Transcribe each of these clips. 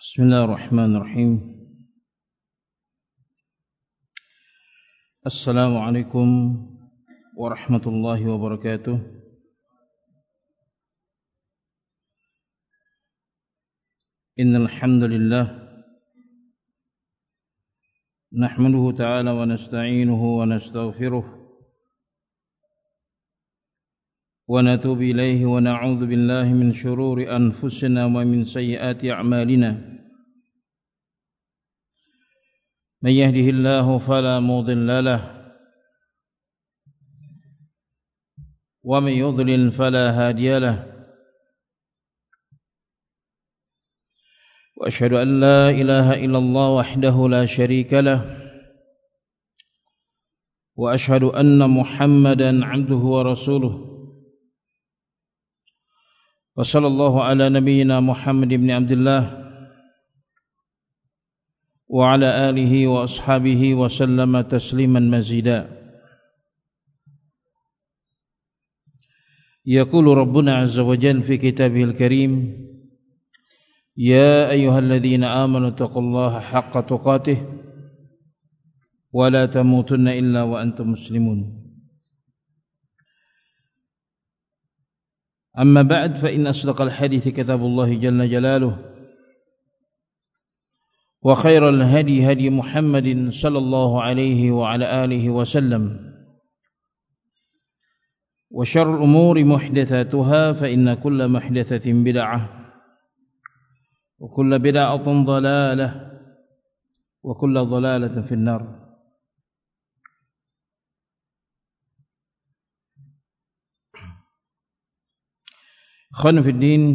Bismillahirrahmanirrahim. Assalamualaikum warahmatullahi wabarakatuh. Innal hamdalillah nahmaduhu ta'ala wa nasta'inuhu wa nastaghfiruh wa natubu ilayhi wa na'udzu billahi min shururi anfusina wa min sayyiati a'malina. من يهده الله فلا مضل له ومن يضلل فلا هادي له وأشهد أن لا إله إلا الله وحده لا شريك له وأشهد أن محمدا عبده ورسوله وصلى الله على نبينا محمد بن عبد الله وعلى آله وأصحابه وسلم تسليما مزيدا. يقول ربنا عز وجل في كتابه الكريم: يا أيها الذين آمنوا اتقوا الله حق تقاته ولا تموتن إلا وأنتم مسلمون. أما بعد فإن أصدق الحديث كتاب الله جل جلاله وخير الهدي هدي محمد صلى الله عليه وعلى آله وسلم وشر الأمور محدثاتها فإن كل محدثة بدعة وكل بدعة ضلالة وكل ضلالة في النار. أخواني في الدين،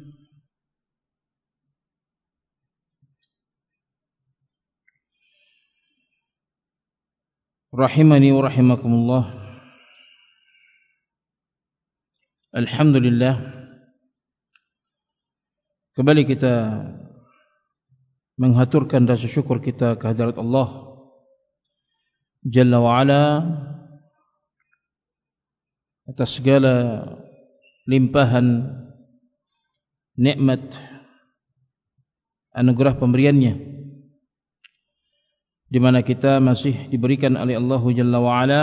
rahimani wa rahimakumullah. Alhamdulillah, kembali kita menghaturkan rasa syukur kita kehadirat Allah Jalla wa Ala atas segala limpahan nikmat anugerah pemberiannya, di mana kita masih diberikan oleh Allah Jalla wa Ala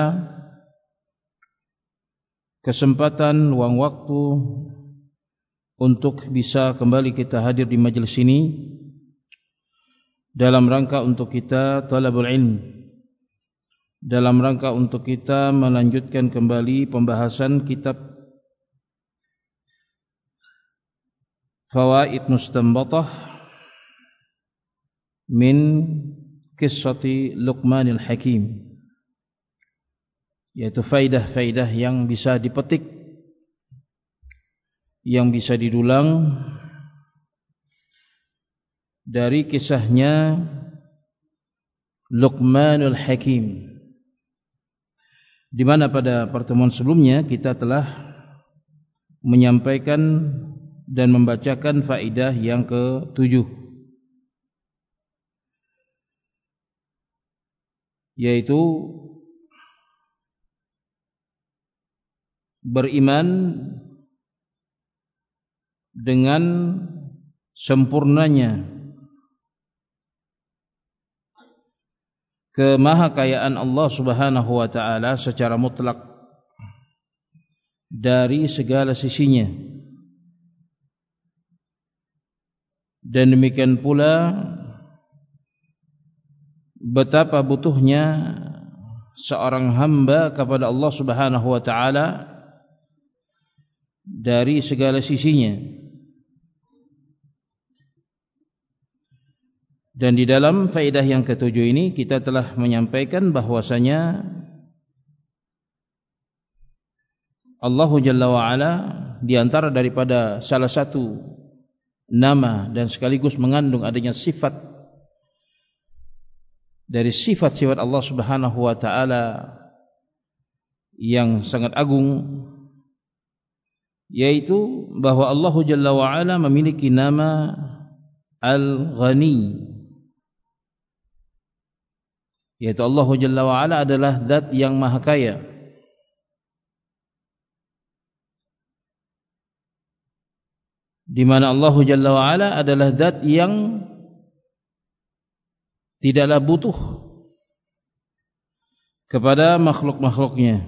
kesempatan luang waktu untuk bisa kembali kita hadir di majelis ini dalam rangka untuk kita talabul ilm, dalam rangka untuk kita melanjutkan kembali pembahasan kitab Fawaid Mustanbatah min Qissati Luqmanil Hakim, yaitu faidah-faidah yang bisa dipetik, yang bisa didulang dari kisahnya Luqmanul Hakim, di mana pada pertemuan sebelumnya kita telah menyampaikan dan membacakan faidah yang ke-7, yaitu beriman dengan sempurnanya kemahakayaan Allah Subhanahu wa ta'ala secara mutlak dari segala sisinya, dan demikian pula betapa butuhnya seorang hamba kepada Allah Subhanahu wa ta'ala dari segala sisinya. Dan di dalam faedah yang ke-7 ini kita telah menyampaikan bahwasanya Allah Jalla wa Ala di antara daripada salah satu nama dan sekaligus mengandung adanya sifat dari sifat-sifat Allah Subhanahu wa ta'ala yang sangat agung, yaitu bahwa Allah Jalla wa Ala memiliki nama Al-Ghani, yaitu Allah Jalla wa Ala adalah zat yang maha kaya, di mana Allah Jalla wa Ala adalah zat yang tidaklah butuh kepada makhluk-makhluknya.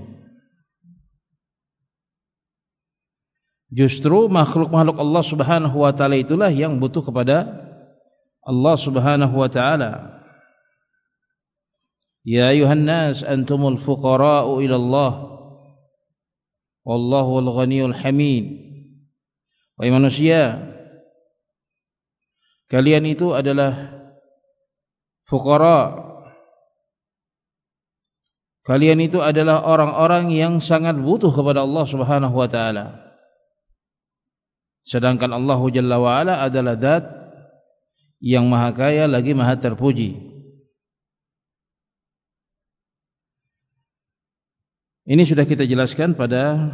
Justru makhluk-makhluk Allah Subhanahu wa taala itulah yang butuh kepada Allah Subhanahu wa taala. Ya ayuhan nas antumul fuqara'u ila Allah wallahu al-ghaniyyul hamid. Wahai manusia, kalian itu adalah fuqara. Kalian itu adalah orang-orang yang sangat butuh kepada Allah Subhanahu wa taala. Sedangkan Allah Jalla wa Ala adalah zat yang maha kaya lagi maha terpuji. Ini sudah kita jelaskan pada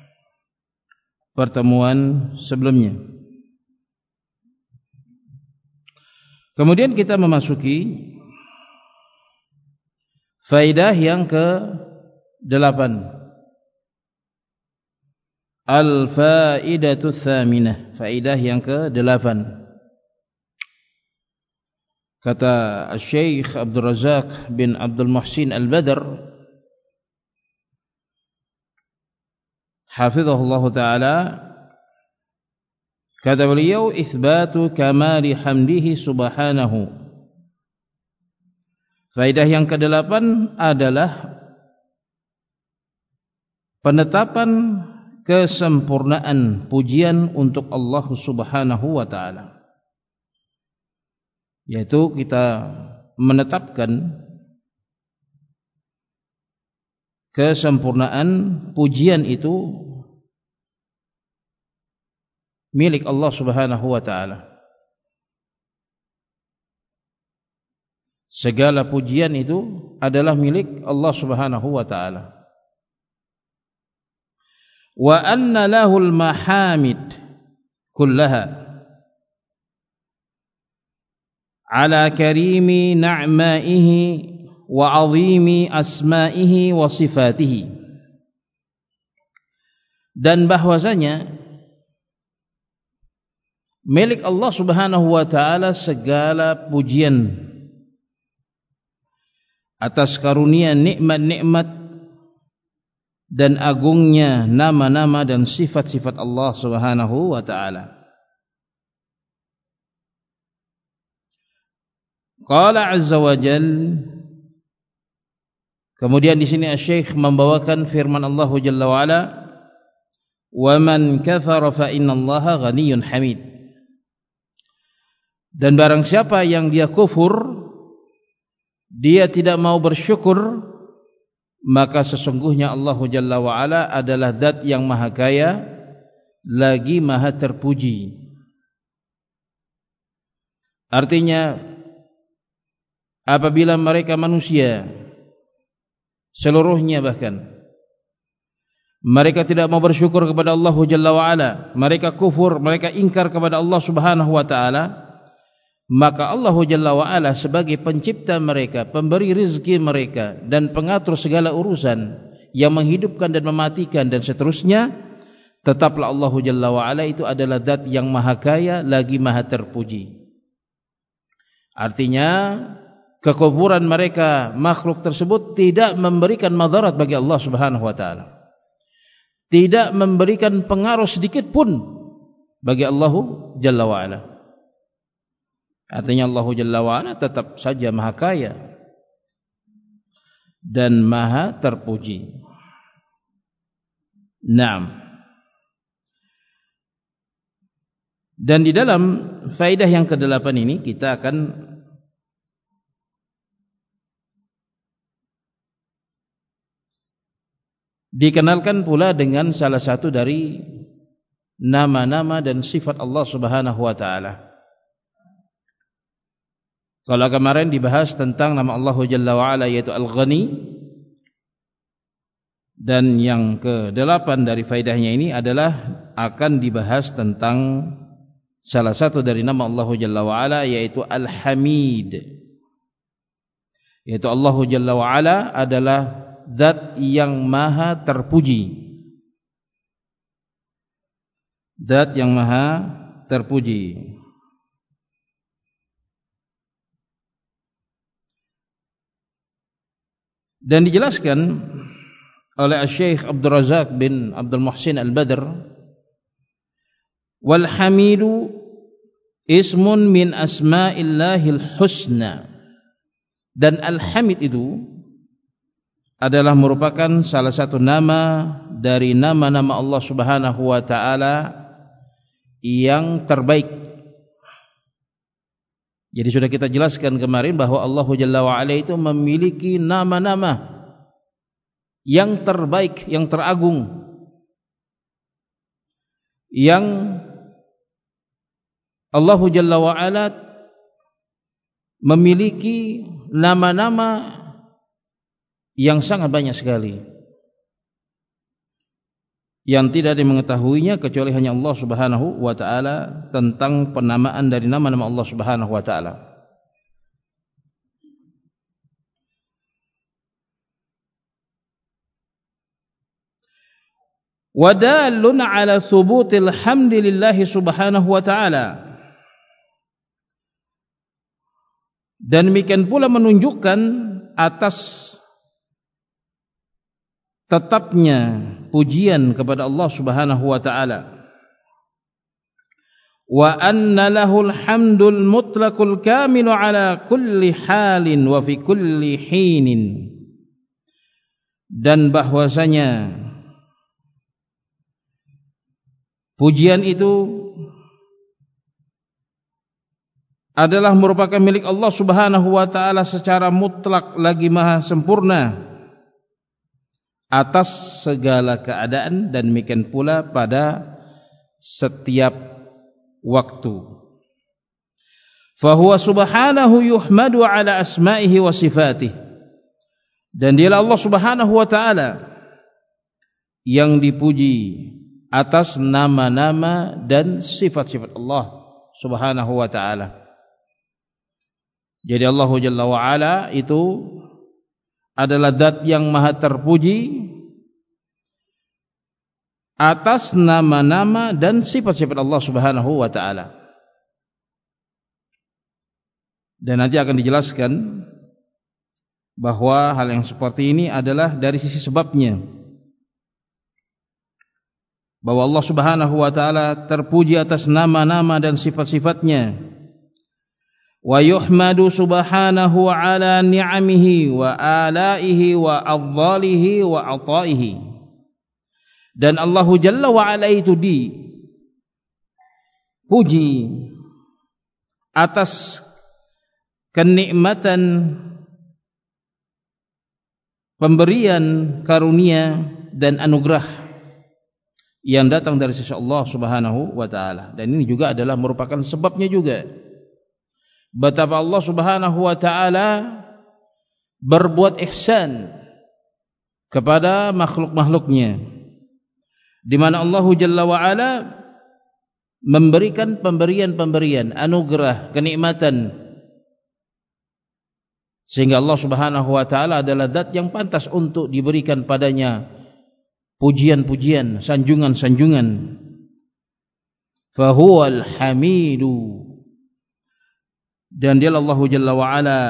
pertemuan sebelumnya. Kemudian kita memasuki faedah yang ke-8. Al-faidatu tsaminah, faedah yang ke-8. Kata Syekh Abdul Razak bin Abdul Muhsin Al-Badr hafizahullah taala, kata beliau, itsbatu kamali hamdihi subhanahu. Faedah yang ke-8 adalah penetapan kesempurnaan pujian untuk Allah Subhanahu wa taala, yaitu kita menetapkan kesempurnaan pujian itu milik Allah Subhanahu wa taala. Segala pujian itu adalah milik Allah Subhanahu wa taala. Wa anna lahul mahamid kullaha ala karimi na'maihi wa azimi asma'ihi wa sifatihi. Dan bahwasanya milik Allah Subhanahu wa taala segala pujian atas karunia nikmat-nikmat dan agungnya nama-nama dan sifat-sifat Allah Subhanahu wa taala. Qala azza wa jal, kemudian di sini Syekh membawakan firman Allah Jalla wa Ala, "Wa man kafara fa innallaha ghaniyyun hamid." Dan barang siapa yang dia kufur, dia tidak mau bersyukur, maka sesungguhnya Allah Jalla wa Ala adalah zat yang maha kaya lagi maha terpuji. Artinya, apabila mereka manusia seluruhnya bahkan mereka tidak mau bersyukur kepada Allah Jalla wa Ala, mereka kufur, mereka ingkar kepada Allah Subhanahu wa taala, maka Allah Jalla wa Ala sebagai pencipta mereka, pemberi rizki mereka, dan pengatur segala urusan yang menghidupkan dan mematikan dan seterusnya, tetaplah Allah Jalla wa Ala itu adalah zat yang maha kaya lagi maha terpuji. Artinya kekufuran mereka, makhluk tersebut, tidak memberikan madarat bagi Allah Subhanahu wa taala, tidak memberikan pengaruh sedikit pun bagi Allah Jalla wa Ala. Artinya Allah Jalla wa Ala tetap saja maha kaya dan maha terpuji. Naam. Dan di dalam faedah yang ke-8 ini kita akan dikenalkan pula dengan salah satu dari nama-nama dan sifat Allah Subhanahu wa taala. Kalau kemarin dibahas tentang nama Allah Jalla wa Ala yaitu Al-Ghani, dan yang ke-8 dari faedahnya ini adalah akan dibahas tentang salah satu dari nama Allah Jalla wa Ala yaitu Al-Hamid. Yaitu Allah Jalla wa Ala adalah zat yang maha terpuji. Zat yang maha terpuji. Dan dijelaskan oleh Syekh Abdul Razak bin Abdul Muhsin Al-Badr, wal hamidu ismun min asma'illahil husna. Dan al-hamid itu adalah merupakan salah satu nama dari nama-nama Allah Subhanahu wa taala yang terbaik. Jadi sudah kita jelaskan kemarin bahwa Allah Jalla wa Ala itu memiliki nama-nama yang terbaik, yang teragung, yang Allah Jalla wa Ala memiliki nama-nama yang sangat banyak sekali, yang tidak ada yang mengetahuinya kecuali hanya Allah Subhanahu wa taala tentang penamaan dari nama-nama Allah Subhanahu wa taala. Wa dalun ala thubutil hamdilillah subhanahu wa ta'ala. Dan demikian pula menunjukkan atas tetapnya pujian kepada Allah Subhanahu wa taala. Wa anna lahul hamdul mutlaqul kamilu ala kulli halin wa fi kulli hinin. Dan bahwasanya pujian itu adalah merupakan milik Allah Subhanahu wa taala secara mutlak lagi maha sempurna atas segala keadaan, dan demikian pula pada setiap waktu. Fa huwa subhanahu yuhmadu ala asma'ihi wa sifatihi. Dan dialah Allah Subhanahu wa taala yang dipuji atas nama-nama dan sifat-sifat Allah Subhanahu wa taala. Jadi Allah Jalla wa Ala itu adalah zat yang maha terpuji atas nama-nama dan sifat-sifat Allah Subhanahu wa taala. Dan nanti akan dijelaskan bahwa hal yang seperti ini adalah dari sisi sebabnya, bahwa Allah Subhanahu wa taala terpuji atas nama-nama dan sifat-sifatnya. Wa yuhmadu subhanahu ala ni'amihi wa alaihi wa afdalihi wa ataihi. Dan Allah Jalla wa Ala itu dipuji atas kenikmatan, pemberian karunia dan anugerah yang datang dari sisi Allah Subhanahu wa taala. Dan ini juga adalah merupakan sebabnya juga betapa Allah Subhanahu wa taala berbuat ihsan kepada makhluk-makhluknya, di mana Allah Jalla wa Ala memberikan pemberian-pemberian, anugerah, kenikmatan, sehingga Allah Subhanahu wa taala adalah zat yang pantas untuk diberikan padanya pujian-pujian, sanjungan-sanjungan. Fa huwal hamidu. Dan dia Allah Jalla wa Ala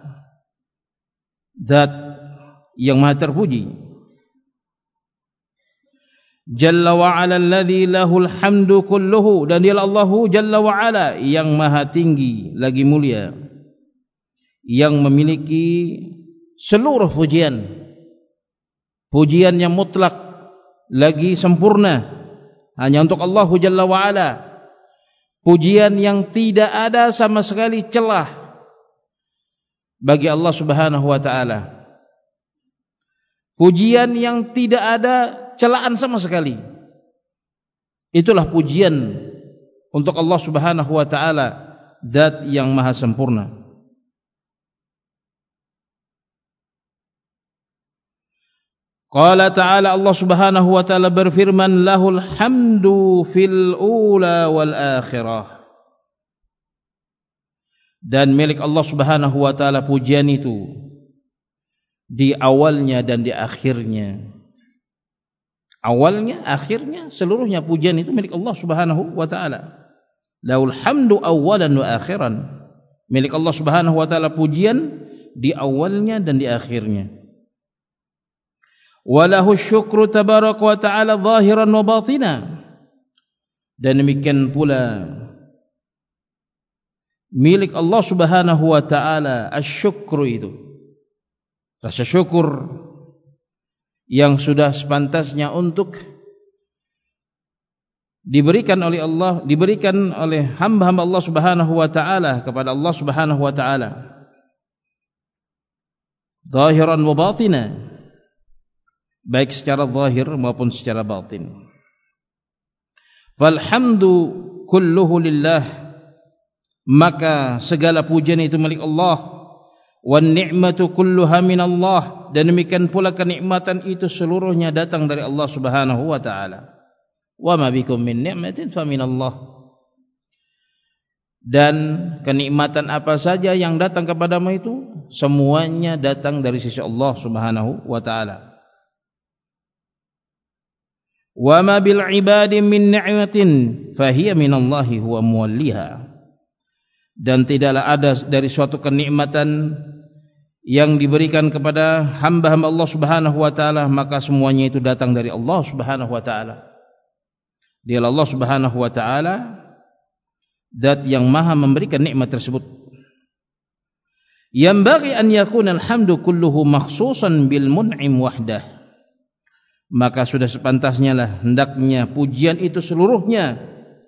zat yang maha terpuji. Jalla wa Ala alladhi lahul hamdu kulluhu. Dan dia Allah Jalla wa Ala yang maha tinggi lagi mulia, yang memiliki seluruh pujian, pujian yang mutlak lagi sempurna hanya untuk Allah Jalla wa Ala. Pujian yang tidak ada sama sekali celah bagi Allah Subhanahu wa taala. Pujian yang tidak ada celaan sama sekali. Itulah pujian untuk Allah Subhanahu wa taala, zat yang maha sempurna. Qala ta'ala, Allah Subhanahu wa ta'ala berfirman, lahul hamdu fil ula wal akhirah. Dan milik Allah Subhanahu wa ta'ala pujian itu di awalnya dan di akhirnya. Awalnya, akhirnya, seluruhnya pujian itu milik Allah Subhanahu wa ta'ala. Lahul hamdu awalan wa akhiran. Milik Allah Subhanahu wa ta'ala pujian di awalnya dan di akhirnya. Walahu syukru tabaraka wa ta'ala zahiran wa batina. Dan demikian pula milik Allah subhanahu wa ta'ala asyukru itu, rasa syukur yang sudah sepantasnya untuk diberikan oleh Allah, diberikan oleh hamba-hamba Allah subhanahu wa ta'ala kepada Allah subhanahu wa ta'ala, zahiran wa batina, baik secara zahir maupun secara batin. Falhamdu kulluhu lillah, maka segala pujian itu milik Allah. Wan ni'matu kulluha min Allah, dan demikian pula kenikmatan itu seluruhnya datang dari Allah subhanahu wa ta'ala. Wa ma bikum min ni'matin fa min Allah. Dan kenikmatan apa saja yang datang kepadamu itu semuanya datang dari sisi Allah subhanahu wa ta'ala. Wa ma bil ibadi min ni'matin fa hiya min Allah huwa muwalliha. Dan tidaklah ada dari suatu kenikmatan yang diberikan kepada hamba-hamba Allah subhanahu wa ta'ala, maka semuanya itu datang dari Allah subhanahu wa ta'ala. Dialah Allah subhanahu wa ta'ala zat yang maha memberikan nikmat tersebut. Yanbaghi an yakuna alhamdu kulluhu makhsusan bil mun'im wahdah, maka sudah sepantasnya lah hendaknya pujian itu seluruhnya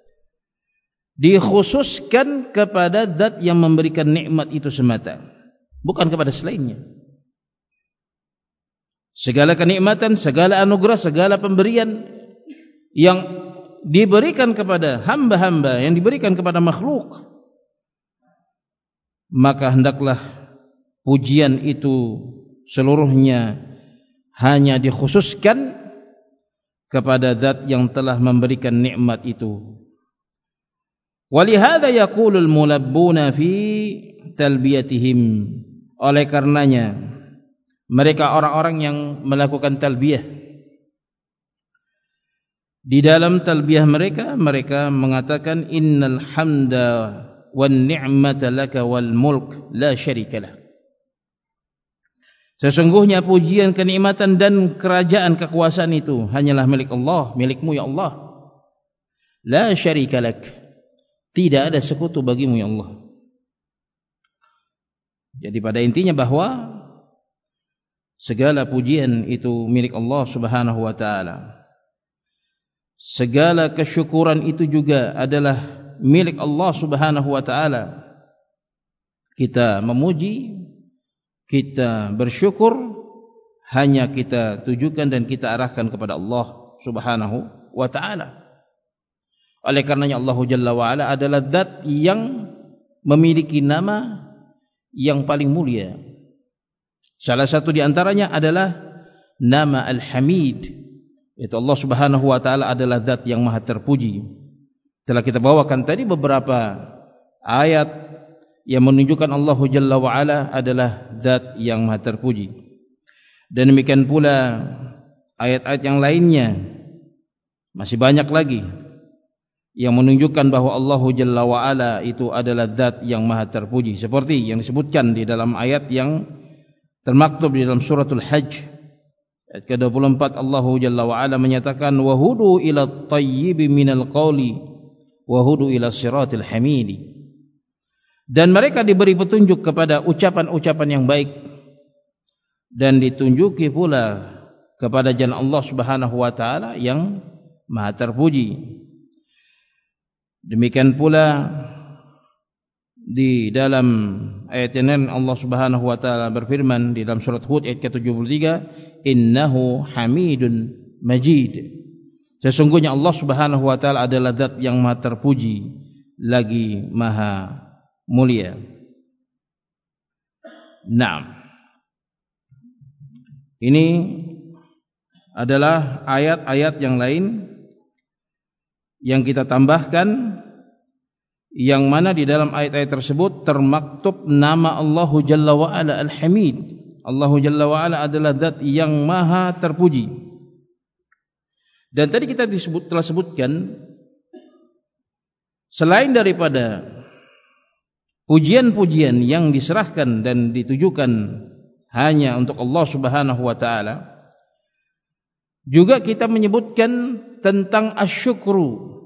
dikhususkan kepada zat yang memberikan nikmat itu semata, bukan kepada selainnya. Segala kenikmatan, segala anugerah, segala pemberian yang diberikan kepada hamba-hamba, yang diberikan kepada makhluk, maka hendaklah pujian itu seluruhnya hanya dikhususkan kepada zat yang telah memberikan nikmat itu. Walihada yaqulul mulabbuna fi talbiyatihim, oleh karenanya mereka orang-orang yang melakukan talbiyah, di dalam talbiyah mereka mengatakan innal hamda wan ni'mata laka wal mulk la syarika lah. Sesungguhnya pujian, kenikmatan dan kerajaan, kekuasaan itu hanyalah milik Allah, milikmu ya Allah. La syarika lak, tidak ada sekutu bagimu ya Allah. Jadi pada intinya bahwa segala pujian itu milik Allah subhanahu wa ta'ala. Segala kesyukuran itu juga adalah milik Allah subhanahu wa ta'ala. Kita memuji, kita bersyukur, hanya kita tujukan dan kita arahkan kepada Allah subhanahu wa ta'ala. Oleh karenanya Allah Jalla wa'ala adalah zat yang memiliki nama yang paling mulia. Salah satu di antaranya adalah nama Al-Hamid. Itu Allah subhanahu wa ta'ala adalah zat yang maha terpuji. Telah kita bawakan tadi beberapa ayat yang menunjukkan Allah Jalla wa'ala adalah zat yang maha terpuji. Dan demikian pula ayat-ayat yang lainnya, masih banyak lagi yang menunjukkan bahwa Allah Jalla wa'ala itu adalah zat yang maha terpuji, seperti yang disebutkan di dalam ayat yang termaktub di dalam suratul Hajj ayat ke-24. Allah Jalla wa'ala menyatakan wahudu ila at-tayyibi minal qawli wahudu ila siratil hamidi, dan mereka diberi petunjuk kepada ucapan-ucapan yang baik, dan ditunjuki pula kepada jalan Allah subhanahu wa ta'ala yang maha terpuji. Demikian pula di dalam ayat yang lain Allah subhanahu wa ta'ala berfirman di dalam surat Hud ayat ke-73, innahu hamidun majid, sesungguhnya Allah subhanahu wa ta'ala adalah zat yang maha terpuji lagi maha mulia. Naam, ini adalah ayat-ayat yang lain yang kita tambahkan, yang mana di dalam ayat-ayat tersebut termaktub nama Allah Jalla wa'ala Al-Hamid. Allah Jalla wa'ala adalah zat yang maha terpuji. Dan tadi kita telah sebutkan, selain daripada pujian-pujian yang diserahkan dan ditujukan hanya untuk Allah subhanahu wa ta'ala, Juga kita menyebutkan tentang asyukru,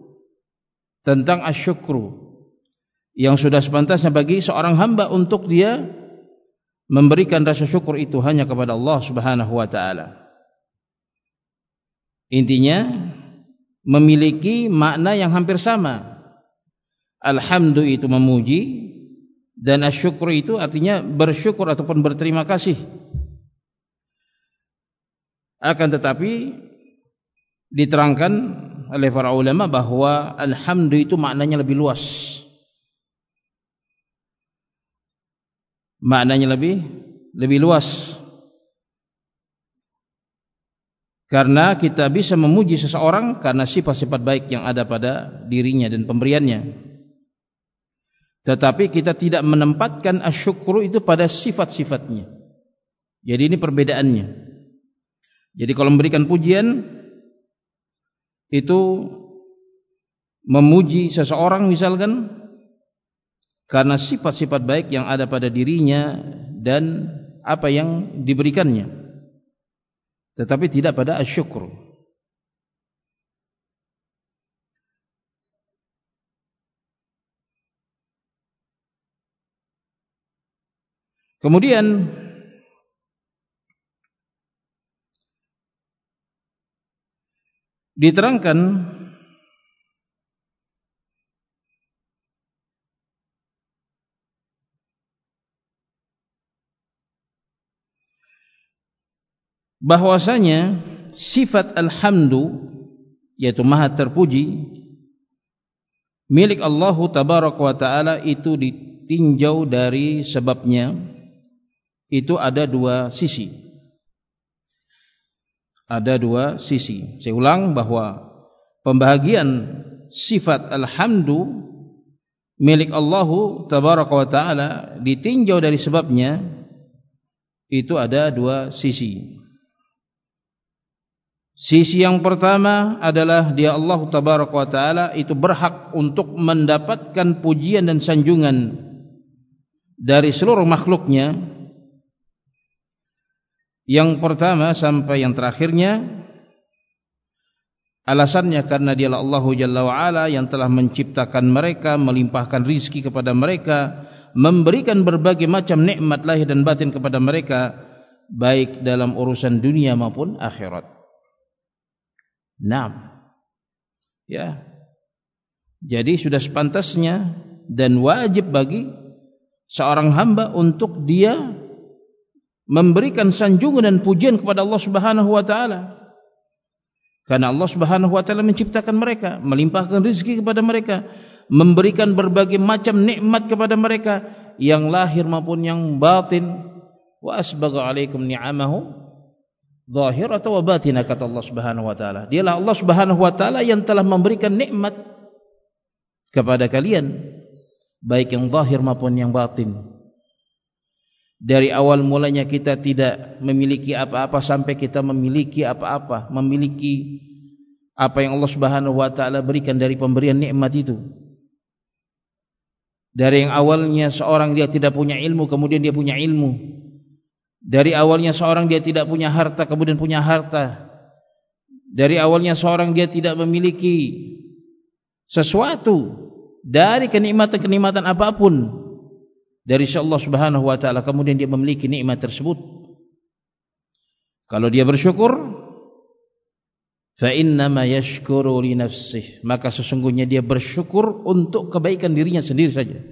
yang sudah sepantasnya bagi seorang hamba untuk dia memberikan rasa syukur itu hanya kepada Allah Subhanahu wa taala. Intinya memiliki makna yang hampir sama. Alhamdu itu memuji, dan asyukur itu artinya bersyukur ataupun berterima kasih. Akan tetapi diterangkan oleh para ulama bahwa alhamdu itu maknanya lebih luas. Maknanya lebih luas. Karena kita bisa memuji seseorang karena sifat-sifat baik yang ada pada dirinya dan pemberiannya. Tetapi kita tidak menempatkan asyukru itu pada sifat-sifatnya. Jadi ini perbedaannya. Jadi kalau memberikan pujian itu memuji seseorang misalkan karena sifat-sifat baik yang ada pada dirinya dan apa yang diberikannya, tetapi tidak pada asyukur. Kemudian diterangkan bahwasanya sifat alhamdu, yaitu maha terpuji, milik Allah Tabaraka wa Ta'ala itu ditinjau dari sebabnya. Itu ada dua sisi. Saya ulang bahwa pembahagian sifat alhamdu milik Allah Tabaraka wa Ta'ala ditinjau dari sebabnya, itu ada dua sisi. Sisi yang pertama adalah dia Allah Tabaraka wa Ta'ala itu berhak untuk mendapatkan pujian dan sanjungan dari seluruh makhluknya. Yang pertama sampai yang terakhirnya, alasannya karena dialah Allah Jalla wa'ala yang telah menciptakan mereka, melimpahkan rizki kepada mereka, memberikan berbagai macam nikmat lahir dan batin kepada mereka, baik dalam urusan dunia maupun akhirat. Ya. Jadi sudah sepantasnya dan wajib bagi seorang hamba untuk dia memberikan sanjungan dan pujian kepada Allah Subhanahu wa Ta'ala. Karena Allah Subhanahu wa Ta'ala menciptakan mereka, melimpahkan rezeki kepada mereka, memberikan berbagai macam nikmat kepada mereka yang lahir maupun yang batin. Wa asbagha 'alaikum ni'amahu zahiratan wa batinah, kata Allah Subhanahu wa Ta'ala. Dialah Allah Subhanahu wa Ta'ala yang telah memberikan nikmat kepada kalian, baik yang zahir maupun yang batin. Dari awal mulanya kita tidak memiliki apa-apa sampai kita memiliki apa-apa, memiliki apa yang Allah Subhanahu wa Ta'ala berikan dari pemberian nikmat itu. Dari yang awalnya seorang dia tidak punya ilmu, kemudian dia punya ilmu. Dari awalnya seorang dia tidak punya harta, kemudian punya harta. Dari awalnya seorang dia tidak memiliki sesuatu dari kenikmatan-kenikmatan apapun dari Allah Subhanahu wa Ta'ala, kemudian dia memiliki nikmat tersebut. Kalau dia bersyukur, fa innama yashkuru li nafsihi, maka sesungguhnya dia bersyukur untuk kebaikan dirinya sendiri saja,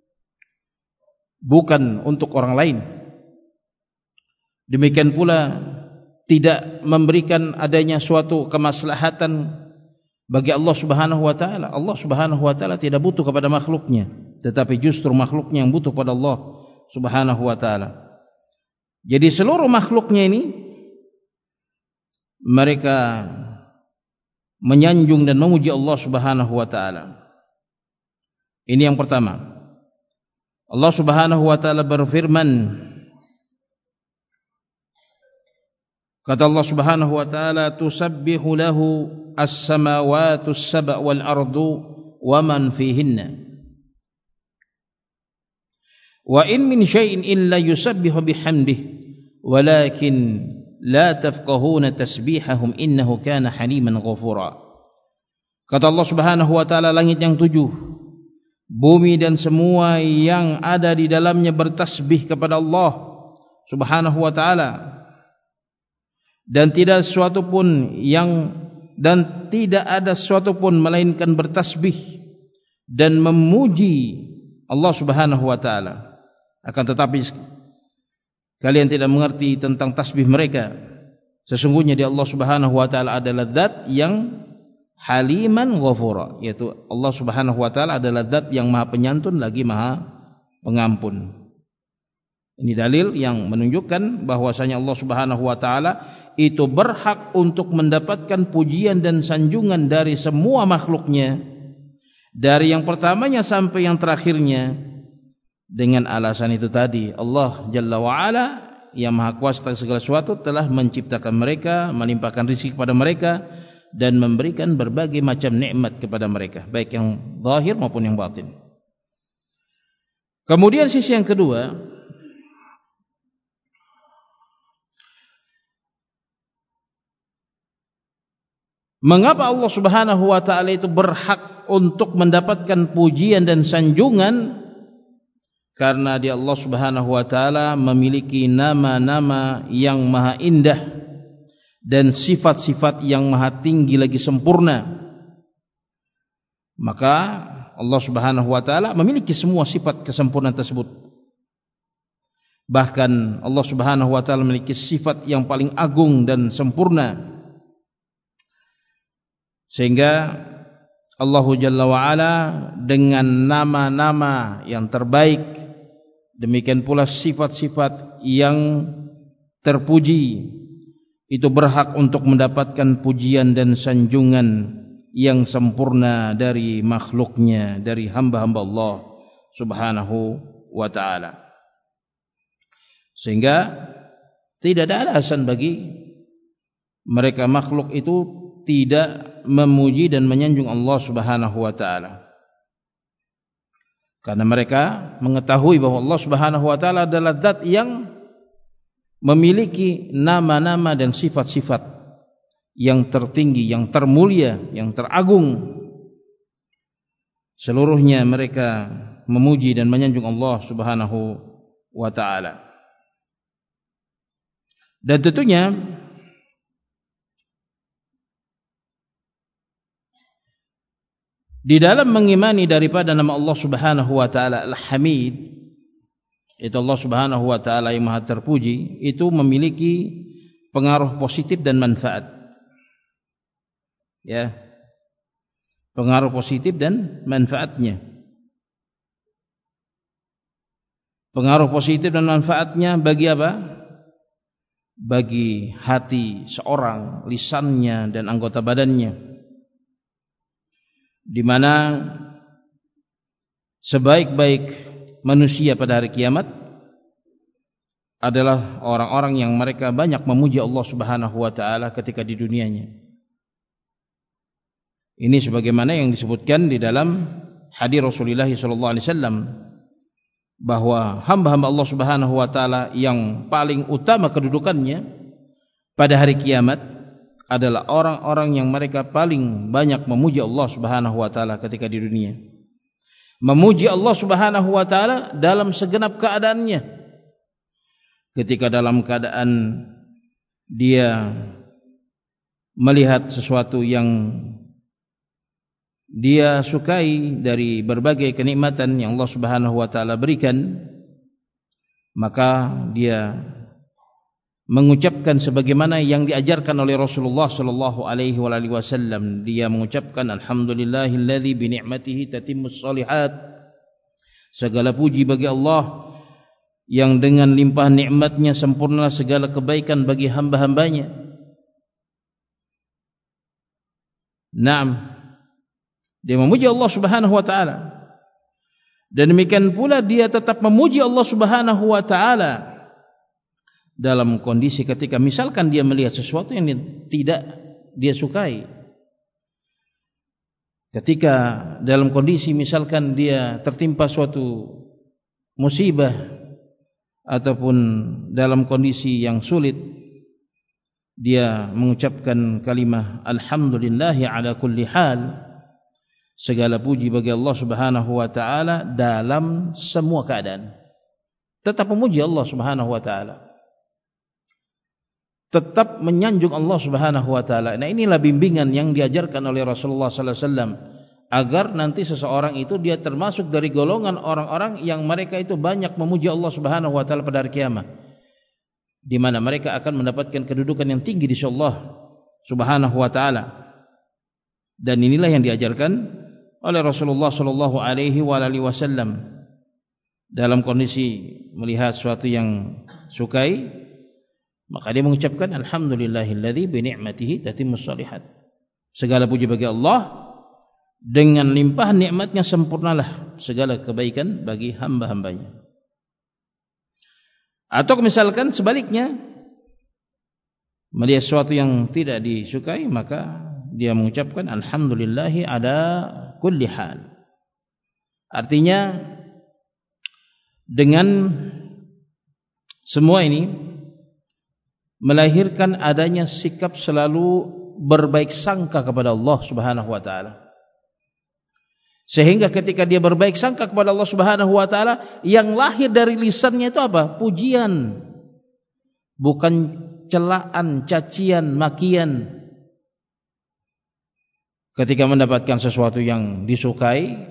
bukan untuk orang lain. Demikian pula tidak memberikan adanya suatu kemaslahatan bagi Allah Subhanahu wa Ta'ala. Allah Subhanahu wa Ta'ala tidak butuh kepada makhluknya, tetapi justru makhluknya yang butuh kepada Allah Subhanahu wa Ta'ala. Jadi seluruh makhluknya ini mereka menyanjung dan memuji Allah Subhanahu wa Ta'ala. Ini yang pertama. Allah Subhanahu wa Ta'ala berfirman, kata Allah Subhanahu wa Ta'ala, tusabbihu lahu as-samawatu as-sab' wal ardu wa man fihinna wa in min syai'in illa yusabbihu bihamdihi walakin la tafqahuna tasbihahum innahu kana haliman ghafura. Kata Allah Subhanahu wa taala, langit yang 7, bumi dan semua yang ada di dalamnya bertasbih kepada Allah Subhanahu wa taala, dan tidak ada sesuatu pun melainkan bertasbih dan memuji Allah Subhanahu wa taala. Akan tetapi kalian tidak mengerti tentang tasbih mereka. Sesungguhnya di Allah Subhanahu wa taala adalah zat yang haliman ghafura, yaitu Allah Subhanahu wa taala adalah zat yang Maha Penyantun lagi Maha Pengampun. Ini dalil yang menunjukkan bahwasanya Allah Subhanahu wa taala itu berhak untuk mendapatkan pujian dan sanjungan dari semua makhluknya, dari yang pertamanya sampai yang terakhirnya. Dengan alasan itu tadi, Allah Jalla wa'ala yang Maha Kuasa atas segala sesuatu telah menciptakan mereka, melimpahkan rezeki kepada mereka, dan memberikan berbagai macam nikmat kepada mereka, baik yang zahir maupun yang batin. Kemudian sisi yang kedua, mengapa Allah Subhanahu wa taala itu berhak untuk mendapatkan pujian dan sanjungan? Karena dia Allah Subhanahu wa taala memiliki nama-nama yang maha indah dan sifat-sifat yang maha tinggi lagi sempurna. Maka Allah Subhanahu wa taala memiliki semua sifat kesempurnaan tersebut. Bahkan Allah Subhanahu wa taala memiliki sifat yang paling agung dan sempurna, sehingga Allah Jalla wa'ala dengan nama-nama yang terbaik, demikian pula sifat-sifat yang terpuji, itu berhak untuk mendapatkan pujian dan sanjungan yang sempurna dari makhluknya, dari hamba-hamba Allah Subhanahu wa ta'ala. Sehingga tidak ada alasan bagi mereka makhluk itu tidak memuji dan menyanjung Allah Subhanahu wa ta'ala, karena mereka mengetahui bahwa Allah Subhanahu wa ta'ala adalah zat yang memiliki nama-nama dan sifat-sifat yang tertinggi, yang termulia, yang teragung. Seluruhnya mereka memuji dan menyanjung Allah Subhanahu wa ta'ala. Dan tentunya di dalam mengimani daripada nama Allah Subhanahu wa taala Al-Hamid, itu Allah Subhanahu wa taala yang maha terpuji, itu memiliki pengaruh positif dan manfaat. Ya. Pengaruh positif dan manfaatnya. Pengaruh positif dan manfaatnya bagi apa? Bagi hati seorang, lisannya dan anggota badannya. Di mana sebaik-baik manusia pada hari kiamat adalah orang-orang yang mereka banyak memuji Allah Subhanahu wa taala ketika di dunianya. Ini sebagaimana yang disebutkan di dalam hadis Rasulullah sallallahu alaihi wasallam, bahwa hamba-hamba Allah Subhanahu wa taala yang paling utama kedudukannya pada hari kiamat adalah orang-orang yang mereka paling banyak memuji Allah Subhanahu wa taala ketika di dunia. Memuji Allah Subhanahu wa taala dalam segenap keadaannya. Ketika dalam keadaan dia melihat sesuatu yang dia sukai dari berbagai kenikmatan yang Allah Subhanahu wa taala berikan, maka dia mengucapkan sebagaimana yang diajarkan oleh Rasulullah sallallahu alaihi wasallam. Dia mengucapkan alhamdulillahilladzi bi ni'matihi tatimmus shalihat. Segala puji bagi Allah yang dengan limpah nikmatnya sempurna segala kebaikan bagi hamba-hambanya. Naam, dia memuji Allah Subhanahu wa taala. Dan demikian pula dia tetap memuji Allah Subhanahu wa taala dalam kondisi ketika misalkan dia melihat sesuatu yang tidak dia sukai. Ketika dalam kondisi misalkan dia tertimpa suatu musibah ataupun dalam kondisi yang sulit, dia mengucapkan kalimah alhamdulillahi ala kulli hal, segala puji bagi Allah Subhanahu wa taala dalam semua keadaan. Tetap memuji Allah Subhanahu wa taala, tetap menyanjung Allah Subhanahu wa taala. Nah, inilah bimbingan yang diajarkan oleh Rasulullah sallallahu alaihi wasallam agar nanti seseorang itu dia termasuk dari golongan orang-orang yang mereka itu banyak memuji Allah Subhanahu wa taala pada hari kiamat, di mana mereka akan mendapatkan kedudukan yang tinggi di sisi Allah Subhanahu wa taala. Dan inilah yang diajarkan oleh Rasulullah sallallahu alaihi wasallam dalam kondisi melihat sesuatu yang sukai, maka dia mengucapkan alhamdulillahilladzi bi ni'matihi tatimmus shalihat. Segala puji bagi Allah, dengan limpah nikmatnya sempurnalah segala kebaikan bagi hamba-hambanya. Atau misalkan sebaliknya, melihat sesuatu yang tidak disukai, maka dia mengucapkan alhamdulillahi ala kulli hal. Artinya dengan semua ini melahirkan adanya sikap selalu berbaik sangka kepada Allah Subhanahu wa taala. Sehingga ketika dia berbaik sangka kepada Allah Subhanahu wa taala, yang lahir dari lisannya itu apa? Pujian. Bukan celaan, cacian, makian. Ketika mendapatkan sesuatu yang disukai,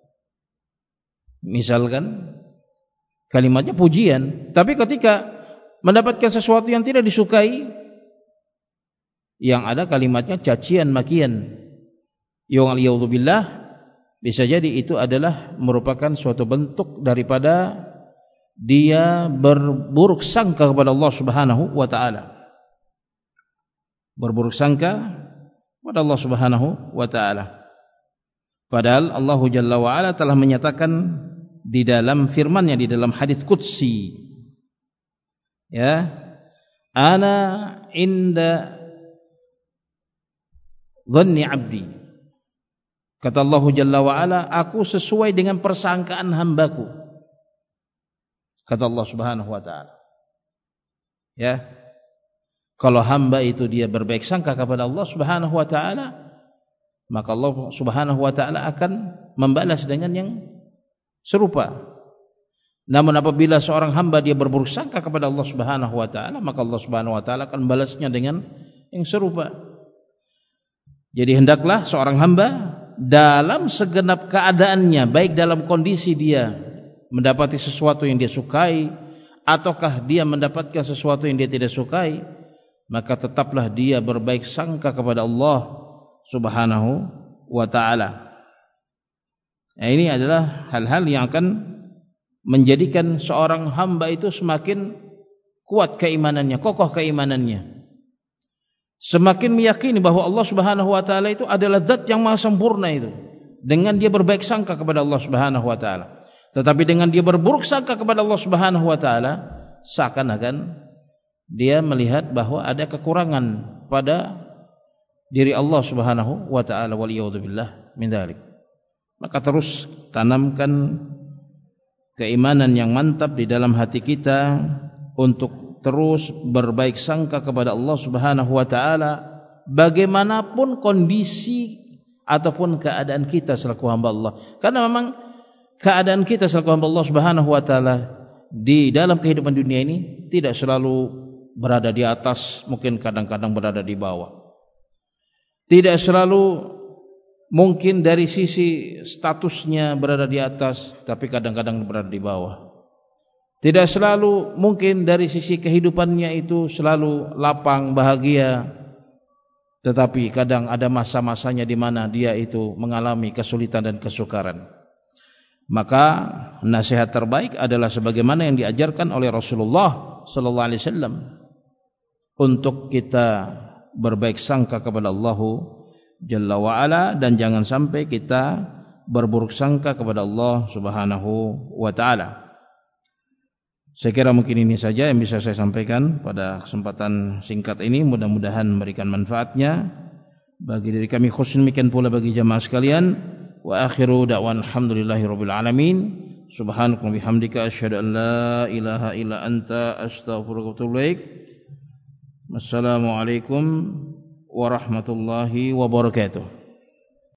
misalkan kalimatnya pujian, tapi ketika mendapatkan sesuatu yang tidak disukai, yang ada kalimatnya cacian, makian. Ya'udzubillah, bisa jadi itu adalah merupakan suatu bentuk daripada dia berburuk sangka kepada Allah Subhanahu wa taala. Berburuk sangka kepada Allah Subhanahu wa taala. Padahal Allah Jalla wa ala telah menyatakan di dalam firman-Nya, di dalam hadis qudsi, ya, ana inda dhanni 'abdi. Kata Allah Jalla wa ala, aku sesuai dengan persangkaan hambaku. Kata Allah Subhanahu wa taala. Ya. Kalau hamba itu dia berbaik sangka kepada Allah Subhanahu wa taala, maka Allah Subhanahu wa taala akan membalas dengan yang serupa. Namun apabila seorang hamba dia berburuk sangka kepada Allah Subhanahu wa taala, maka Allah Subhanahu wa taala akan membalasnya dengan yang serupa. Jadi hendaklah seorang hamba dalam segenap keadaannya, baik dalam kondisi dia mendapati sesuatu yang dia sukai ataukah dia mendapatkan sesuatu yang dia tidak sukai, maka tetaplah dia berbaik sangka kepada Allah Subhanahu wa taala. Nah, ini adalah hal-hal yang akan menjadikan seorang hamba itu semakin kuat keimanannya, kokoh keimanannya. Semakin meyakini bahwa Allah Subhanahu wa taala itu adalah zat yang maha sempurna itu. Dengan dia berbaik sangka kepada Allah Subhanahu wa taala. Tetapi dengan dia berburuk sangka kepada Allah Subhanahu wa taala, seakan-akan dia melihat bahwa ada kekurangan pada diri Allah Subhanahu wa taala, waliyadzubillah min dzalik. Maka terus tanamkan keimanan yang mantap di dalam hati kita untuk terus berbaik sangka kepada Allah Subhanahu wa taala bagaimanapun kondisi ataupun keadaan kita selaku hamba Allah. Karena memang keadaan kita selaku hamba Allah Subhanahu wa taala di dalam kehidupan dunia ini tidak selalu berada di atas, mungkin kadang-kadang berada di bawah. Tidak selalu mungkin dari sisi statusnya berada di atas, tapi kadang-kadang berada di bawah. Tidak selalu mungkin dari sisi kehidupannya itu selalu lapang, bahagia, tetapi kadang ada masa-masanya di mana dia itu mengalami kesulitan dan kesukaran. Maka nasihat terbaik adalah sebagaimana yang diajarkan oleh Rasulullah sallallahu alaihi wasallam, untuk kita berbaik sangka kepada Allah Jalla wa ala, dan jangan sampai kita berburuk sangka kepada Allah Subhanahu wa taala. Saya kira mungkin ini saja yang bisa saya sampaikan pada kesempatan singkat ini. Mudah-mudahan memberikan manfaatnya bagi diri kami khususnya, demikian pula bagi jamaah sekalian. Wa akhiru da'wan alhamdulillahirabbil alamin. Subhanaka wa bihamdika asyhadu an la ilaha illa anta astaghfiruka wa atubu ilaik. Assalamualaikum warahmatullahi wabarakatuh.